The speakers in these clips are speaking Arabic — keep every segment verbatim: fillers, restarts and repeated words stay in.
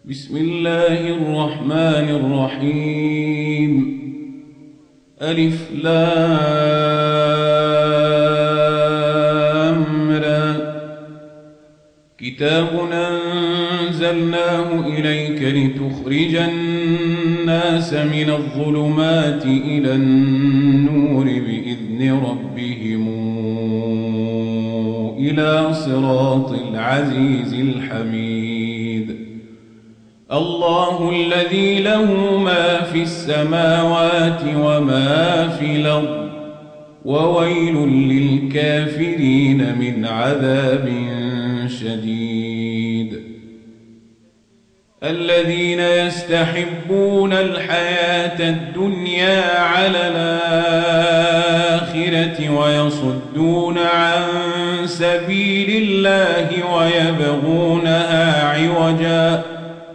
بسم الله الرحمن الرحيم. ألف لام را. كتاب أنزلناه إليك لتخرج الناس من الظلمات إلى النور بإذن ربهم إلى صراط العزيز الحميد. الله الذي له ما في السماوات وما في الأرض وويل للكافرين من عذاب شديد. الذين يستحبون الحياة الدنيا على الآخرة ويصدون عن سبيل الله ويبغونها عوجا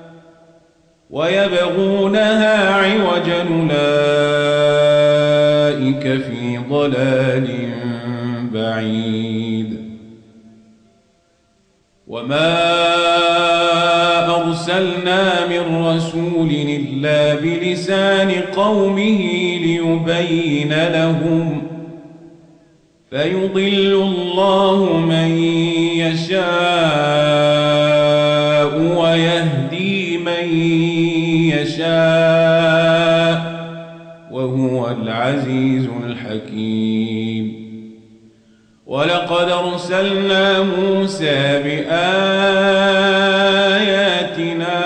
ويبغونها عوجا أولئك في ضلال بعيد. وما أرسلنا من رسول إلا بلسان قومه ليبين لهم فيضل الله من يشاء ويهدي من يشاء وهو العزيز الحكيم. ولقد أرسلنا موسى بآياتنا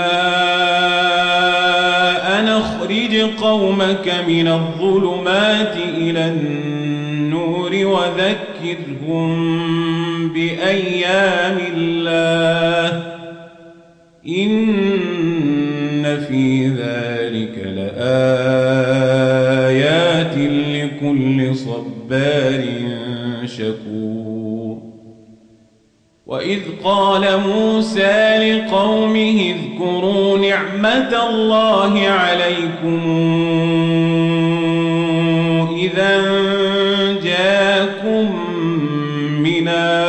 أن أخرج قومك من الظلمات إلى النور وذكرهم بأيام الله إن في ذلك لآيات لكل صبار شكور. وإذ قال موسى لقومه اذكروا نعمة الله عليكم إذا جاءكم من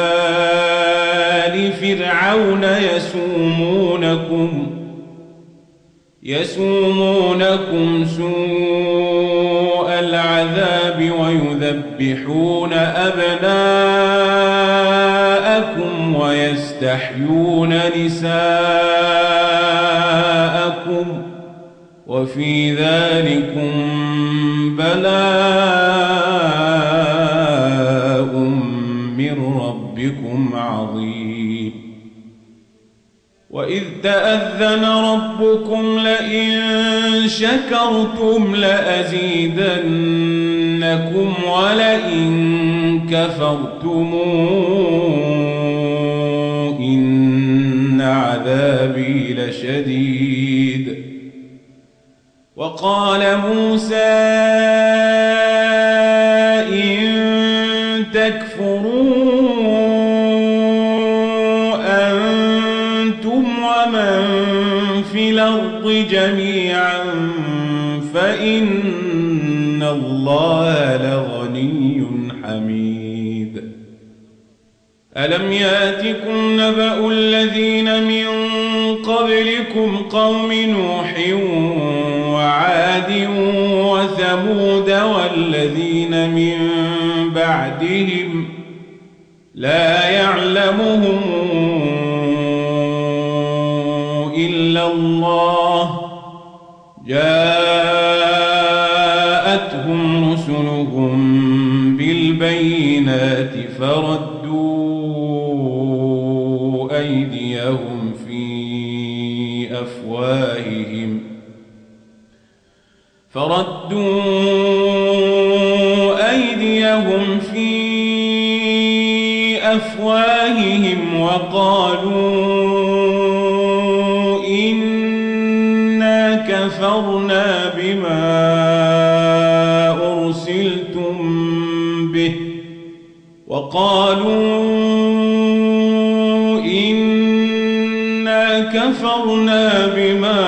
آل فرعون يسومونكم يسومونكم سوء العذاب ويذبحون أبناءكم ويستحيون نساءكم وفي ذلكم بلاء من ربكم عظيم. وإذ تأذن ربكم لئن شكرتم لأزيدنكم ولئن كفرتم إن عذابي لشديد. وقال موسى إن تكفروا ومن في الأرض جميعا فإن الله لغني حميد. ألم يأتكم نبأ الذين من قبلكم قوم نوح وعاد وثمود والذين من بعدهم لا يعلمهم إلا الله جاءتهم رسلهم بالبينات فردوا أيديهم في أفواههم فردوا أيديهم في أفواههم وقالوا كفرنا بما أرسلتم به وقالوا إنا كفرنا بما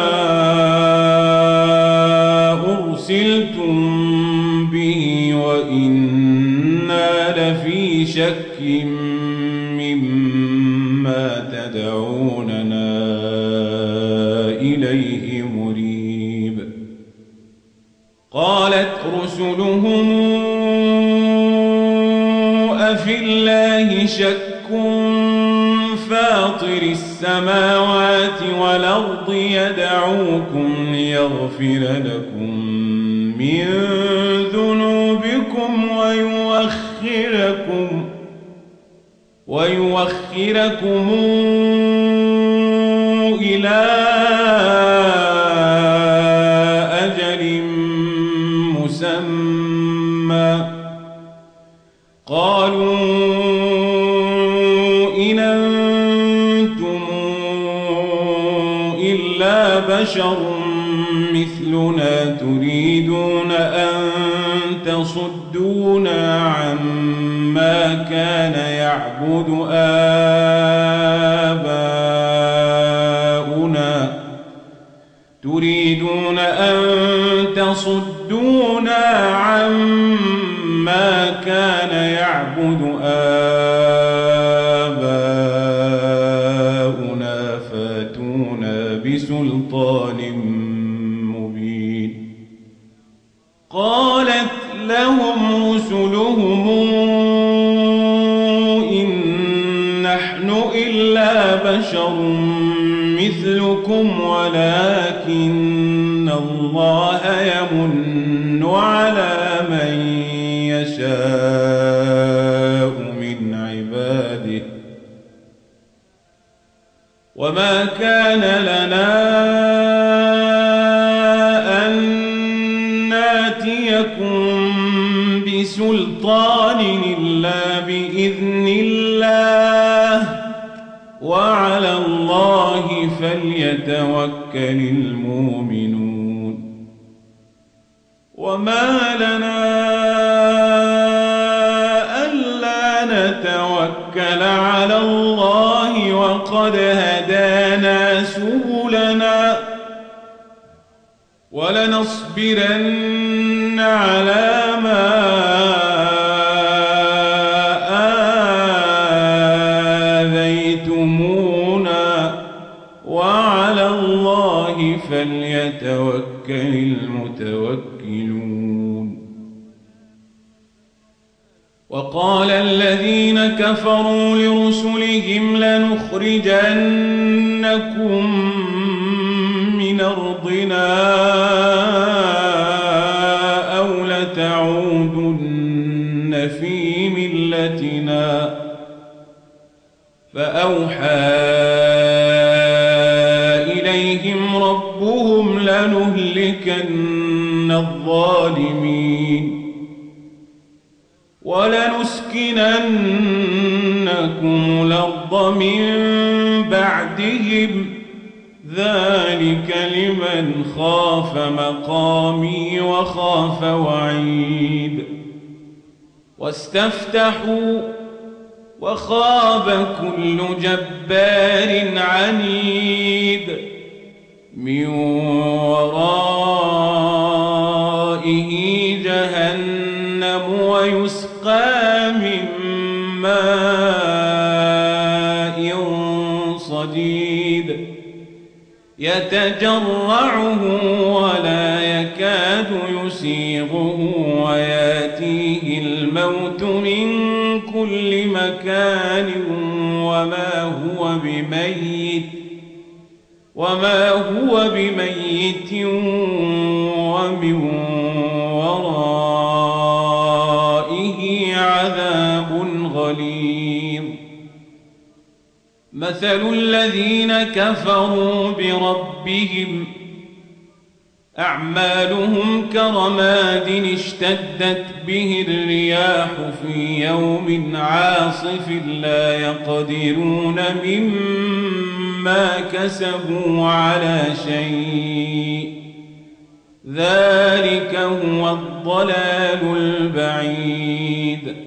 أرسلتم به وإنا لفي شك مما تدعوننا إليه مريب. قالت رسلهم أفي الله شك فاطر السماوات والأرض يدعوكم ليغفر لكم من ذنوبكم ويؤخركم ويؤخركم إلى أجل مسمى. قالوا إن أنتم إلا بشر مثلنا تريدون أن تصدونا عما كان يعبد آباؤنا تريدون أن تصدونا عما كان يعبد آباؤنا فاتونا بسلطان مبين. قالت لهم رسلهم إن نحن إلا بشر مثلكم ولكن الله يمن على من يشاء من عباده وما كان لنا أن ناتيكم بسلطان إلا بإذن الله وعلى الله فليتوكل المؤمنون. وما لنا ألا نتوكل على الله وقد هدانا سبلنا ولنصبرن على ما آذيتمونا وعلى الله فليتوكل المتوكلون. وقال الذين كفروا لرسلهم لنخرجنكم من أرضنا أو لتعودن في ملتنا فأوحى إليهم ربهم لنهلكن الظالمين ولنسكننكم الأرض من بعدهم ذلك لمن خاف مقامي وخاف وعيد. واستفتحوا وخاب كل جبار عنيد من ورائه جهنم ويسقى من ماء صديد يتجرعه ولا يكاد يسيغه وياتيه الموت من كل مكان وما هو بميت وما هو بميت ومن ورائه عذاب غليظ. مثل الذين كفروا بربهم أعمالهم كرماد اشتدت به الرياح في يوم عاصف لا يقدرون مما كسبوا على شيء ذلك هو الضلال البعيد.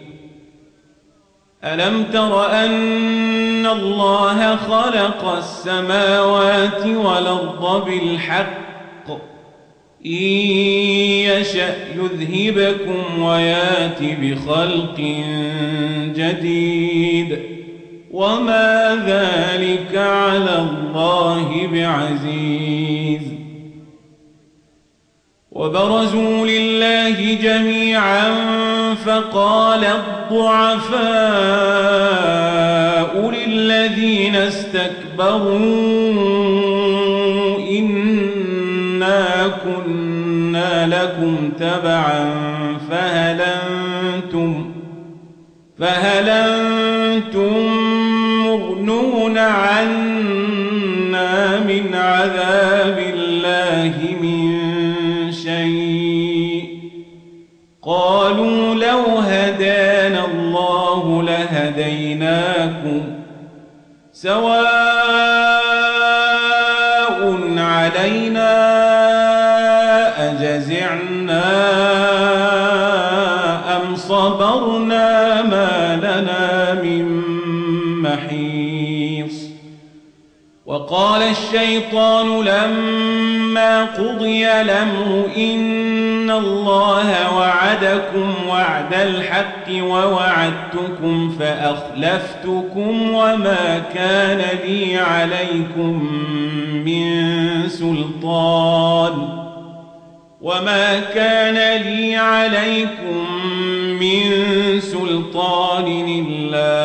ألم تر أن الله خلق السماوات والأرض بالحق إن يشأ يذهبكم ويات بخلق جديد وما ذلك على الله بعزيز وبرزوا لله جميعا فقال الضعفاء للذين استكبروا إنا كنا لكم تبعا فهل أنتم فهل أنتم مغنون عنا من عذاب الله من شيء قالوا لو هدانا الله لهديناكم سواء علينا أجزعنا أم صبرنا ما لنا من محيص وقال الشيطان لما قضي الأمر إن الله وعدكم وعد الحق ووعدتكم فأخلفتكم وما كان لي عليكم من سلطان وما كان لي عليكم من سلطان إلا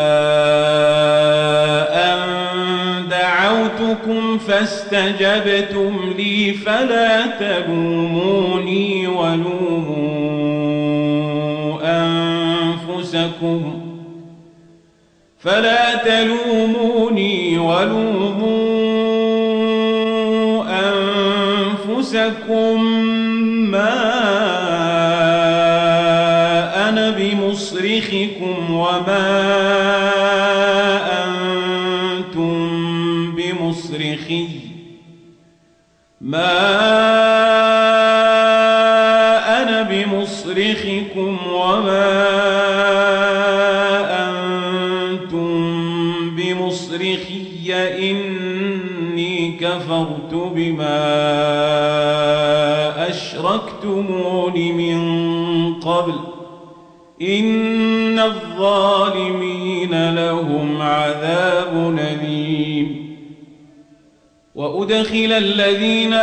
أن دعوتكم فاستجبتم لي فلا تلوموني ولوموا أنفسكم فلا تلوموني ولوموا أنفسكم ما أنا بمصرخكم وما أنتم بمصرخي ما أنا بمصرخكم وما أنتم بمصرخي إني كفرت بما أشركتمون من قبل إن الظالمين لهم عذاب أليم وأدخل الذين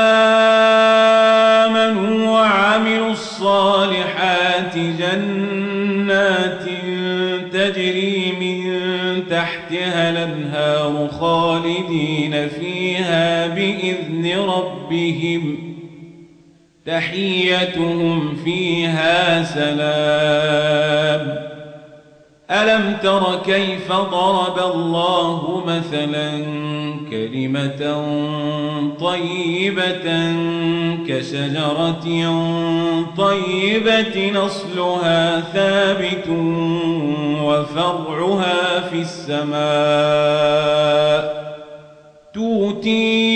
آمنوا وعملوا الصالحات جنات تجري من تحتها الأنهار خالدين فيها بإذن ربهم تحيتهم فيها سلام ألم تر كيف ضرب الله مثلا كلمة طيبة كشجرة طيبة أصلها ثابت وفرعها في السماء تؤتي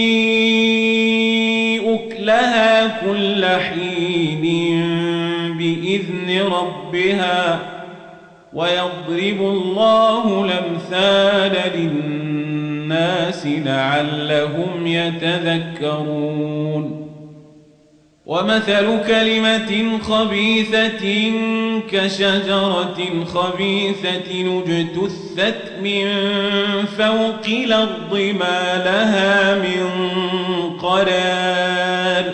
أكلها كل حين بإذن ربها ويضرب الله الأمثال للناس لعلهم يتذكرون ومثل كلمة خبيثة كشجرة خبيثة اجتثت من فوق الأرض ما لها من قرار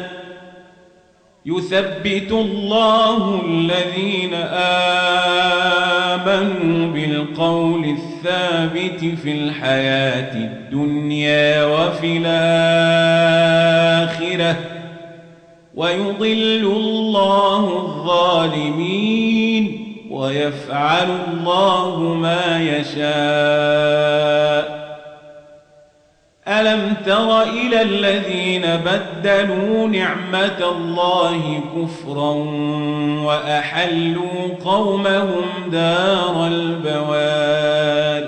يثبت الله الذين آمنوا بالقول الثابت في الحياة الدنيا وفي الآخرة ويضل الله الظالمين ويفعل الله ما يشاء ألم تر إلى الذين بدلوا نعمة الله كفرا وأحلوا قومهم دار البوار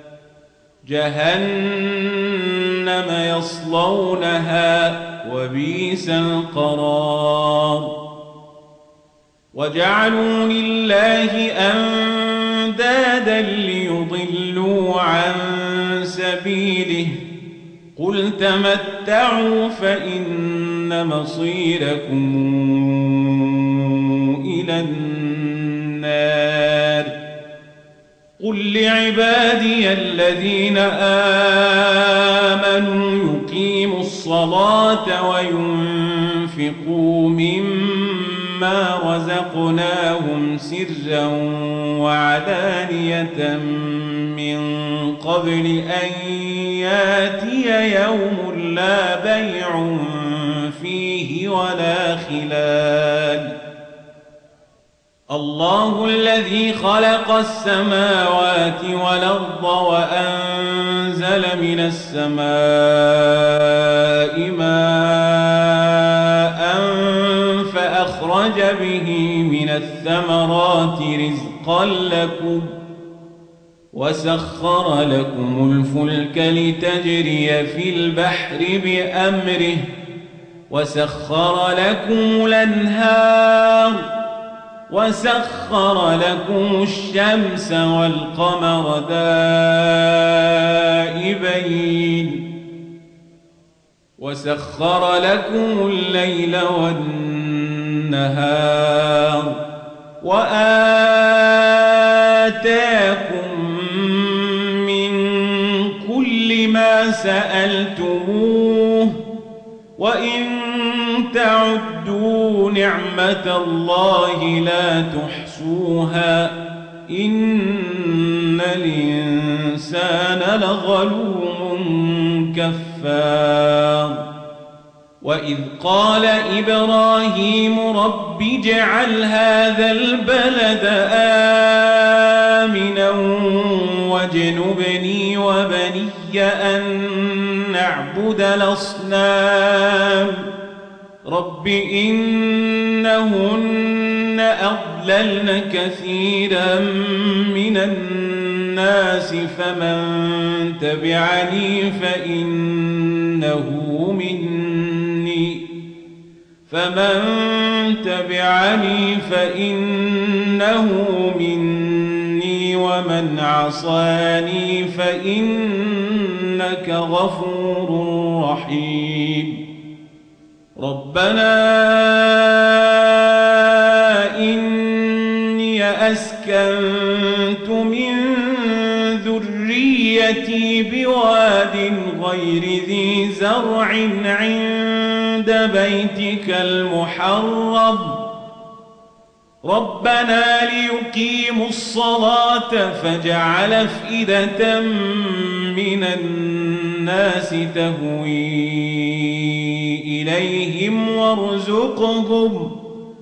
جهنم يصلونها وبئس القرار وجعلوا لله أندادا ليضلوا عن سبيله قل تمتعوا فإن مصيركم إلى النار قل لعبادي الذين آمنوا يقيموا الصلاة وينفقوا مما رزقناهم سرا وعلانية من قبل أن ياتي يوم لا بيع فيه ولا خلال الله الذي خلق السماوات والأرض وأنزل من السماء ماء فأخرج به من الثمرات رزقا لكم وسخر لكم الفلك لتجري في البحر بأمره وسخر لكم الأنهار وسخر لكم الشمس والقمر دائبين وسخر لكم الليل والنهار وآتاكم من كل ما سألتموه وإن تعدوا نعمة الله لا تحصوها إن الإنسان لظلوم كفار وإذ قال إبراهيم رب اجعل هذا البلد آمنا واجنبني وبني أن نعبد الأصنام رب إنهن أضللن كثيرا من الناس فمن تبعني فإنه مني فمن تبعني فإنه مني ومن عصاني فإنك غفور رحيم ربنا إني أسكنت من ذريتي بواد غير ذي زرع عند بيتك المحرم ربنا ليقيموا الصلاة فاجعل أفئدة من الناس تهوي إليهم وارزقهم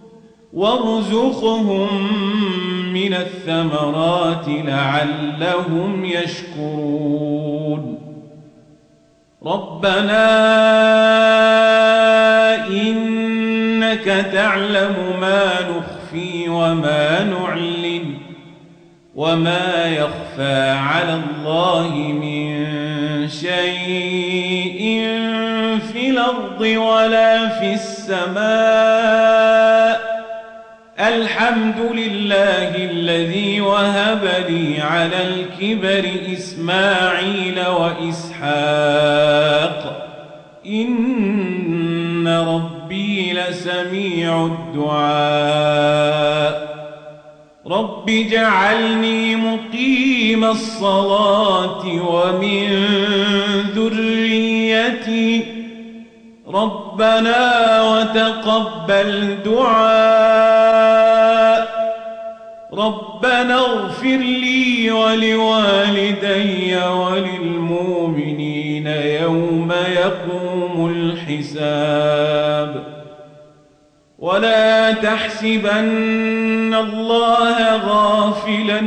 وارزقهم من الثمرات لعلهم يشكرون ربنا إنك تعلم ما نخفي وما نعلن وما يخفى على الله من شيء في الأرض ولا في السماء الحمد لله الذي وهب لي على الكبر إسماعيل وإسحاق إن ربي لسميع الدعاء رب اجعلني مقيم الصلاة ومن ذريتي ربنا وتقبل دعاء ربنا اغفر لي ولوالدي وللمؤمنين يوم يقوم الحساب ولا تحسبن الله غافلا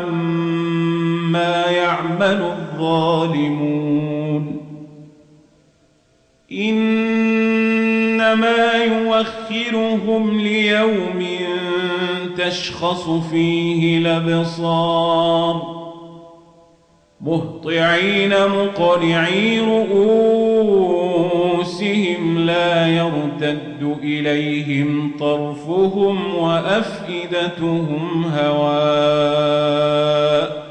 عما يعمل الظالمون إنما يوخرهم ليوم تشخص فيه الأبصار مهطعين مقنعي رؤوسهم لا يرتد إليهم طرفهم وأفئدتهم هواء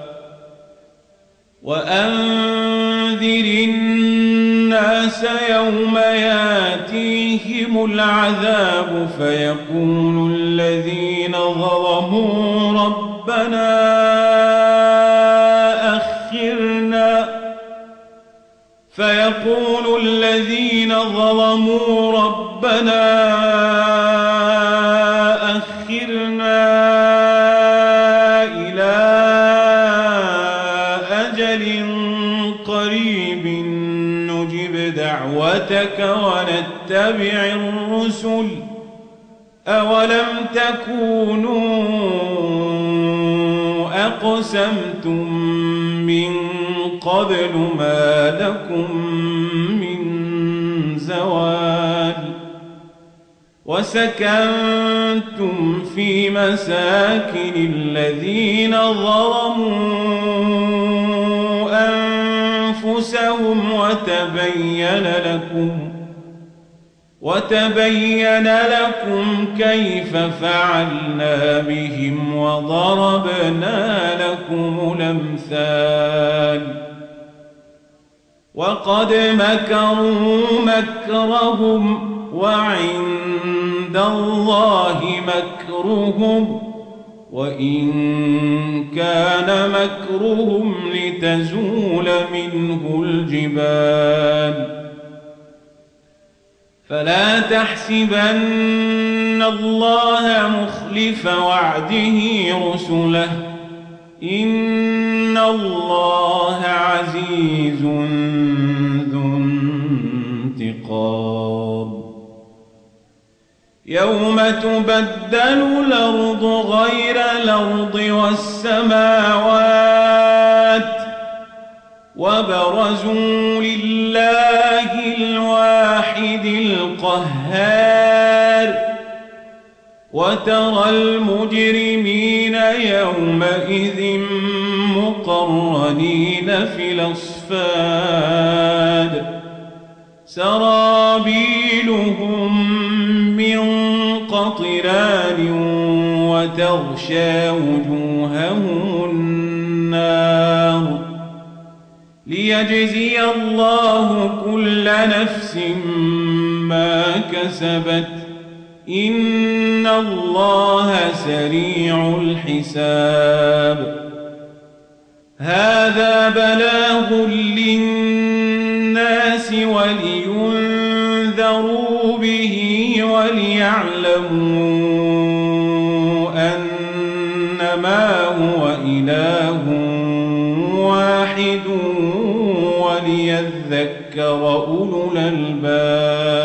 وأنذر الناس يوم ياتيهم العذاب فيقول الذين ظلموا ربنا وسيقول الذين ظلموا ربنا أخرنا إلى أجل قريب نجب دعوتك ونتبع الرسل أولم تكونوا أقسمتم من قبل ما لكم من زوال وسكنتم في مساكن الذين ظلموا أنفسهم وتبين لكم وتبين لكم كيف فعلنا بهم وضربنا لكم الأمثال وقد مكروا مكرهم وعند الله مكرهم وإن كان مكرهم لتزول منه الجبال فلا تحسبن الله مخلف وعده رسله إن الله عزيز ذو انتقام يوم تبدل الأرض غير الأرض والسماوات وبرزوا لله الواحد القهار وترى المجرمين يومئذ مقرنين في الأصفاد سرابيلهم من قطران وتغشى وجوههم النار ليجزي الله كل نفس ما كسبت إن الله سريع الحساب هذا بلاغ للناس ولينذروا به وليعلموا أنما هو إله واحد وليذكر أولو الألباب